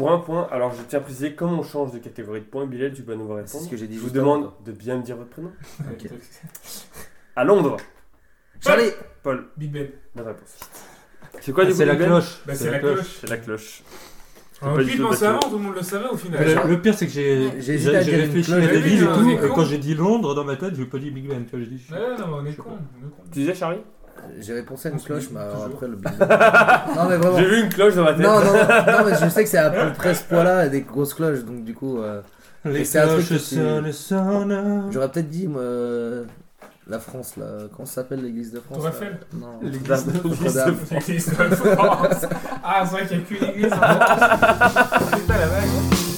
Pour un point, alors je tiens à préciser, comme on change de catégorie de points, Bilal, tu peux à nouveau répondre. C'est ce que j'ai dit. Je vous juste demande avant. de bien me dire votre prénom. Ok. À Londres. Charlie. Paul, Big Ben. bonne réponse. C'est quoi du coup C'est la Big Ben cloche. Bah, c'est la cloche. C'est la cloche. On pas a du pu tout penser battu. avant, tout le monde le savait au final. Le pire, c'est que j'ai hésité à dire une réfléchi cloche. à des villes et On tout, est et con. quand j'ai dit Londres dans ma tête, j'ai pas dit Big Ben, tu vois, j'ai dit. Ouais, non, on est con. Tu disais Charlie? J'ai répondu à une On se cloche, dit mais alors toujours. après le Big Ben. Non, mais vraiment. J'ai vu une cloche dans ma tête. Non, mais je sais que c'est à peu près ce poids-là, des grosses cloches, donc du coup. Les c'est un truc cloches que sonnent. J'aurais peut-être dit, moi, la France, là. Comment ça s'appelle l'église de France Tour là Eiffel. Non. L'église de Notre-Dame. L'église de France. Ah, c'est vrai qu'il n'y a qu'une église en France. C'est ça la vague.